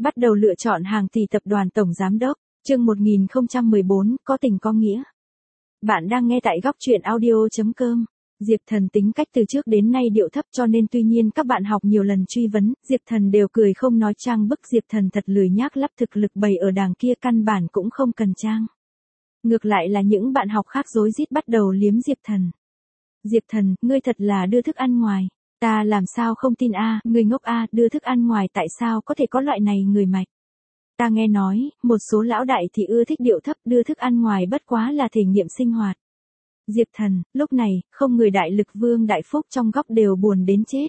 Bắt đầu lựa chọn hàng tỷ tập đoàn tổng giám đốc, chương 1014, có tình có nghĩa. Bạn đang nghe tại góc truyện audio.com. Diệp Thần tính cách từ trước đến nay điệu thấp cho nên tuy nhiên các bạn học nhiều lần truy vấn, Diệp Thần đều cười không nói trang bức. Diệp Thần thật lười nhác lắp thực lực bày ở đàng kia, căn bản cũng không cần trang. Ngược lại là những bạn học khác rối rít bắt đầu liếm Diệp Thần. Diệp Thần, ngươi thật là đưa thức ăn ngoài. Ta làm sao không tin a, người ngốc a, đưa thức ăn ngoài tại sao có thể có loại này người mạch. Ta nghe nói, một số lão đại thì ưa thích điệu thấp, đưa thức ăn ngoài bất quá là thể nghiệm sinh hoạt. Diệp Thần, lúc này, không người đại lực Vương Đại Phúc trong góc đều buồn đến chết.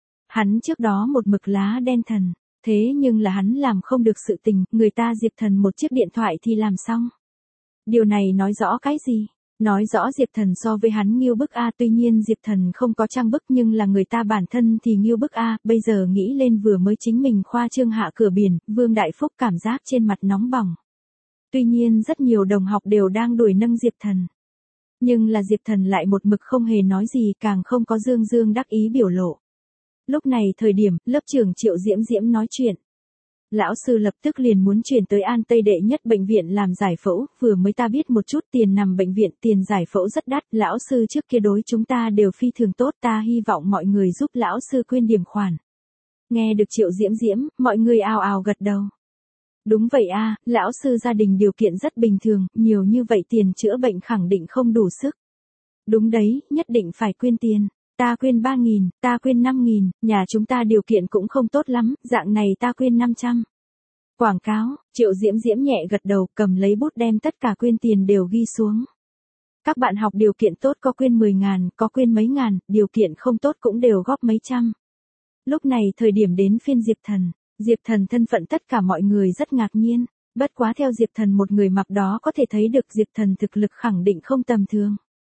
Hắn trước đó một mực lá đen thần, thế nhưng là hắn làm không được sự tình, người ta Diệp Thần một chiếc điện thoại thì làm xong. Điều này nói rõ cái gì? Nói rõ Diệp Thần so với hắn nghiêu bức a, tuy nhiên Diệp Thần không có trang bức nhưng là người ta bản thân thì nghiêu bức a, bây giờ nghĩ lên vừa mới chính mình khoa trương hạ cửa biển, Vương Đại Phúc cảm giác trên mặt nóng bỏng. Tuy nhiên rất nhiều đồng học đều đang đuổi nâng Diệp Thần. Nhưng là Diệp Thần lại một mực không hề nói gì, càng không có dương dương đắc ý biểu lộ. Lúc này thời điểm, lớp trưởng Triệu Diễm Diễm nói chuyện. Lão sư lập tức liền muốn chuyển tới An Tây đệ nhất bệnh viện làm giải phẫu, vừa mới ta biết một chút tiền nằm bệnh viện, tiền giải phẫu rất đắt, lão sư trước kia đối chúng ta đều phi thường tốt, ta hy vọng mọi người giúp lão sư quyên điểm khoản. Nghe được Triệu Diễm Diễm, mọi người ào ào gật đầu. Đúng vậy a, lão sư gia đình điều kiện rất bình thường, nhiều như vậy tiền chữa bệnh khẳng định không đủ sức. Đúng đấy, nhất định phải quyên tiền. Ta quyên 3.000, ta quyên 5.000, nhà chúng ta điều kiện cũng không tốt lắm, dạng này ta quyên 500. Quảng cáo, Triệu Diễm Diễm nhẹ gật đầu, cầm lấy bút đem tất cả quyên tiền đều ghi xuống. Các bạn học điều kiện tốt có quyên 10.000, có quyên mấy ngàn, điều kiện không tốt cũng đều góp mấy trăm. Lúc này thời điểm đến phiên Diệp Thần. Diệp Thần thân phận tất cả mọi người rất ngạc nhiên, bất quá theo Diệp Thần một người mặc đó có thể thấy được Diệp Thần thực lực khẳng định không tầm thường.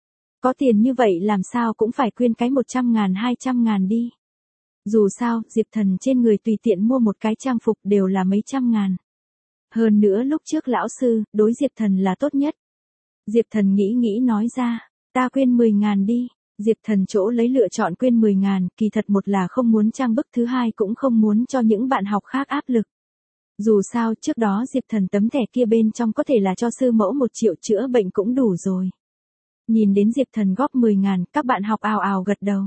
Có tiền như vậy làm sao cũng phải quyên cái 100.000 200.000 đi. Dù sao, Diệp Thần trên người tùy tiện mua một cái trang phục đều là mấy trăm ngàn. Hơn nữa lúc trước lão sư, đối Diệp Thần là tốt nhất. Diệp Thần nghĩ nói ra, ta quyên 10.000 đi. Diệp Thần chỗ lấy lựa chọn quyên 10.000, kỳ thật một là không muốn trang bức, thứ hai cũng không muốn cho những bạn học khác áp lực. Dù sao trước đó Diệp Thần tấm thẻ kia bên trong có thể là cho sư mẫu 1 triệu chữa bệnh cũng đủ rồi. Nhìn đến Diệp Thần góp 10.000, các bạn học ào ào gật đầu.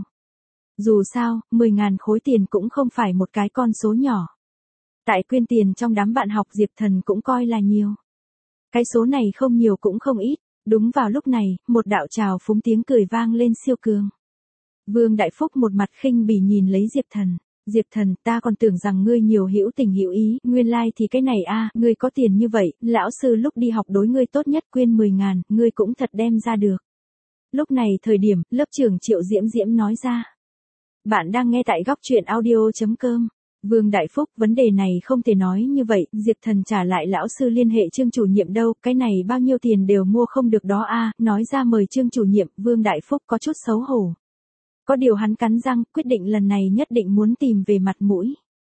Dù sao, 10.000 khối tiền cũng không phải một cái con số nhỏ. Tại quyên tiền trong đám bạn học Diệp Thần cũng coi là nhiều. Cái số này không nhiều cũng không ít. Đúng vào lúc này, một đạo trào phúng tiếng cười vang lên siêu cường. Vương Đại Phúc một mặt khinh bỉ nhìn lấy Diệp Thần. Diệp Thần, ta còn tưởng rằng ngươi nhiều hữu tình hữu ý, nguyên lai thì cái này a, ngươi có tiền như vậy, lão sư lúc đi học đối ngươi tốt nhất quyên 10.000, ngươi cũng thật đem ra được. Lúc này thời điểm, lớp trưởng Triệu Diễm Diễm nói ra. Bạn đang nghe tại góc truyện audio.com. Vương Đại Phúc, vấn đề này không thể nói như vậy, Diệp Thần trả lại lão sư liên hệ Trương chủ nhiệm đâu, cái này bao nhiêu tiền đều mua không được đó a, nói ra mời Trương chủ nhiệm, Vương Đại Phúc có chút xấu hổ. Có điều hắn cắn răng, quyết định lần này nhất định muốn tìm về mặt mũi.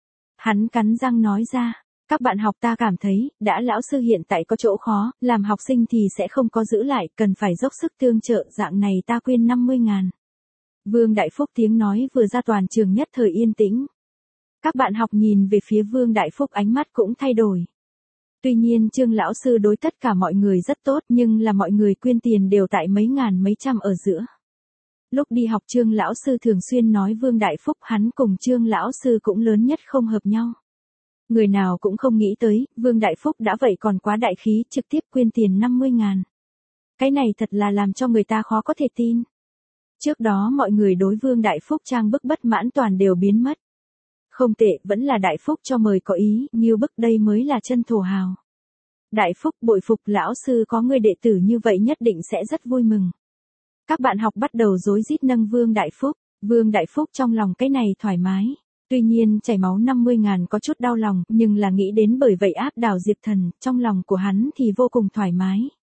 Hắn cắn răng nói ra, các bạn học ta cảm thấy, đã lão sư hiện tại có chỗ khó, làm học sinh thì sẽ không có giữ lại, cần phải dốc sức tương trợ, dạng này ta quyên 50.000. Vương Đại Phúc tiếng nói vừa ra toàn trường nhất thời yên tĩnh. Các bạn học nhìn về phía Vương Đại Phúc ánh mắt cũng thay đổi. Tuy nhiên Trương lão sư đối tất cả mọi người rất tốt nhưng là mọi người quyên tiền đều tại mấy ngàn mấy trăm ở giữa. Lúc đi học Trương lão sư thường xuyên nói Vương Đại Phúc hắn cùng Trương lão sư cũng lớn nhất không hợp nhau. Người nào cũng không nghĩ tới, Vương Đại Phúc đã vậy còn quá đại khí, trực tiếp quyên tiền 50.000. Cái này thật là làm cho người ta khó có thể tin. Trước đó mọi người đối Vương Đại Phúc trang bức bất mãn toàn đều biến mất. Không tệ, vẫn là Đại Phúc cho mời có ý, nghiêu bức đây mới là chân thổ hào. Đại Phúc bội phục lão sư có người đệ tử như vậy nhất định sẽ rất vui mừng. Các bạn học bắt đầu rối rít nâng Vương Đại Phúc. Vương Đại Phúc trong lòng cái này thoải mái. Tuy nhiên chảy máu 50.000 có chút đau lòng, nhưng là nghĩ đến bởi vậy áp đảo Diệp Thần, trong lòng của hắn thì vô cùng thoải mái.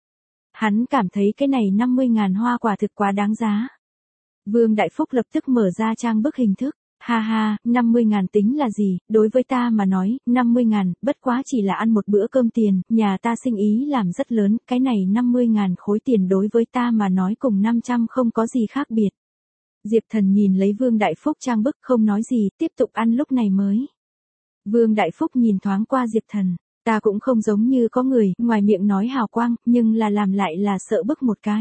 Hắn cảm thấy cái này 50.000 hoa quả thực quá đáng giá. Vương Đại Phúc lập tức mở ra trang bức hình thức. Ha ha, 50.000 tính là gì, đối với ta mà nói, 50.000, bất quá chỉ là ăn một bữa cơm tiền, nhà ta sinh ý làm rất lớn, cái này 50.000 khối tiền đối với ta mà nói cùng 500 không có gì khác biệt. Diệp Thần nhìn lấy Vương Đại Phúc trang bức không nói gì, tiếp tục ăn lúc này mới. Vương Đại Phúc nhìn thoáng qua Diệp Thần, ta cũng không giống như có người, ngoài miệng nói hào quang, nhưng là làm lại là sợ bức một cái.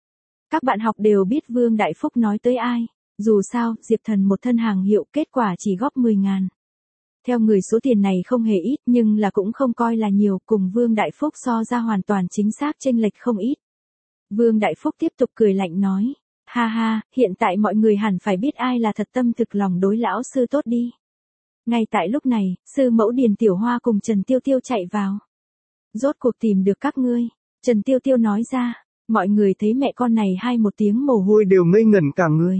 Các bạn học đều biết Vương Đại Phúc nói tới ai, dù sao, Diệp Thần một thân hàng hiệu kết quả chỉ góp 10.000. Theo người số tiền này không hề ít nhưng là cũng không coi là nhiều, cùng Vương Đại Phúc so ra hoàn toàn chính xác chênh lệch không ít. Vương Đại Phúc tiếp tục cười lạnh nói, ha ha, hiện tại mọi người hẳn phải biết ai là thật tâm thực lòng đối lão sư tốt đi. Ngay tại lúc này, sư mẫu Điền Tiểu Hoa cùng Trần Tiêu Tiêu chạy vào. Rốt cuộc tìm được các ngươi, Trần Tiêu Tiêu nói ra, mọi người thấy mẹ con này hai một tiếng mồ hôi đều ngây ngẩn cả người.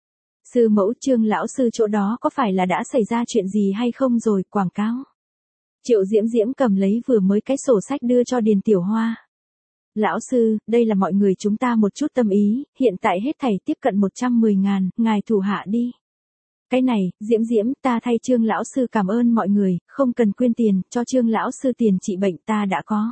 Sư mẫu Trương lão sư chỗ đó có phải là đã xảy ra chuyện gì hay không rồi, quảng cáo. Triệu Diễm Diễm cầm lấy vừa mới cái sổ sách đưa cho Điền Tiểu Hoa. Lão sư, đây là mọi người chúng ta một chút tâm ý, hiện tại hết thảy tiếp cận 110.000, ngài thủ hạ đi. Cái này, Diễm Diễm, ta thay Trương lão sư cảm ơn mọi người, không cần quyên tiền, cho Trương lão sư tiền trị bệnh ta đã có.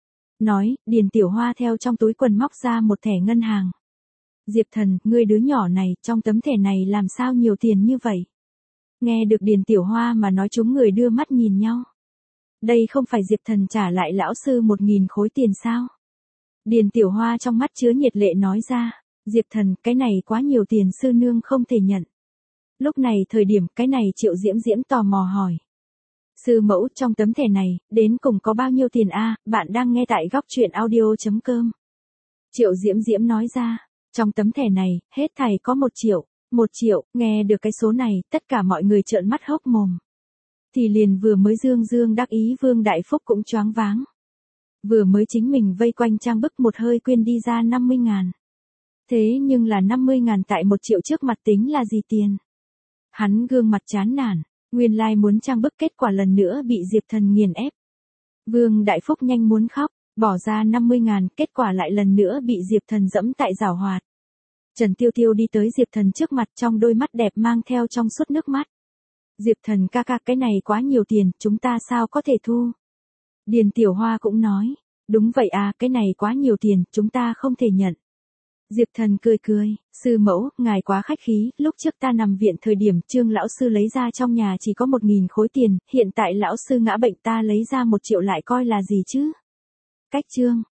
Nói, Điền Tiểu Hoa theo trong túi quần móc ra một thẻ ngân hàng. Diệp Thần, ngươi đứa nhỏ này, trong tấm thẻ này làm sao nhiều tiền như vậy? Nghe được Điền Tiểu Hoa mà nói chúng người đưa mắt nhìn nhau. Đây không phải Diệp Thần trả lại lão sư 1.000 khối tiền sao? Điền Tiểu Hoa trong mắt chứa nhiệt lệ nói ra, Diệp Thần, cái này quá nhiều tiền sư nương không thể nhận. Lúc này thời điểm cái này Triệu Diễm Diễm tò mò hỏi. Sư mẫu, trong tấm thẻ này, đến cùng có bao nhiêu tiền a? Bạn đang nghe tại góc truyện audio.com. Triệu Diễm Diễm nói ra, trong tấm thẻ này, hết thảy có 1 triệu. 1 triệu, nghe được cái số này, tất cả mọi người trợn mắt hốc mồm. Thì liền vừa mới dương dương đắc ý Vương Đại Phúc cũng choáng váng. Vừa mới chính mình vây quanh trang bức một hơi quyên đi ra 50.000. Thế nhưng là 50.000 tại 1 triệu trước mặt tính là gì tiền? Hắn gương mặt chán nản, nguyên lai muốn trang bức kết quả lần nữa bị Diệp Thần nghiền ép. Vương Đại Phúc nhanh muốn khóc, bỏ ra 50.000, kết quả lại lần nữa bị Diệp Thần dẫm tại giảo hoạt. Trần Tiêu Tiêu đi tới Diệp Thần trước mặt trong đôi mắt đẹp mang theo trong suốt nước mắt. Diệp Thần ca ca, cái này quá nhiều tiền, chúng ta sao có thể thu? Điền Tiểu Hoa cũng nói, đúng vậy à, cái này quá nhiều tiền, chúng ta không thể nhận. Diệp Thần cười cười, sư mẫu, ngài quá khách khí, lúc trước ta nằm viện thời điểm Trương lão sư lấy ra trong nhà chỉ có 1.000 khối tiền, hiện tại lão sư ngã bệnh ta lấy ra 1 triệu lại coi là gì chứ? Cách Trương,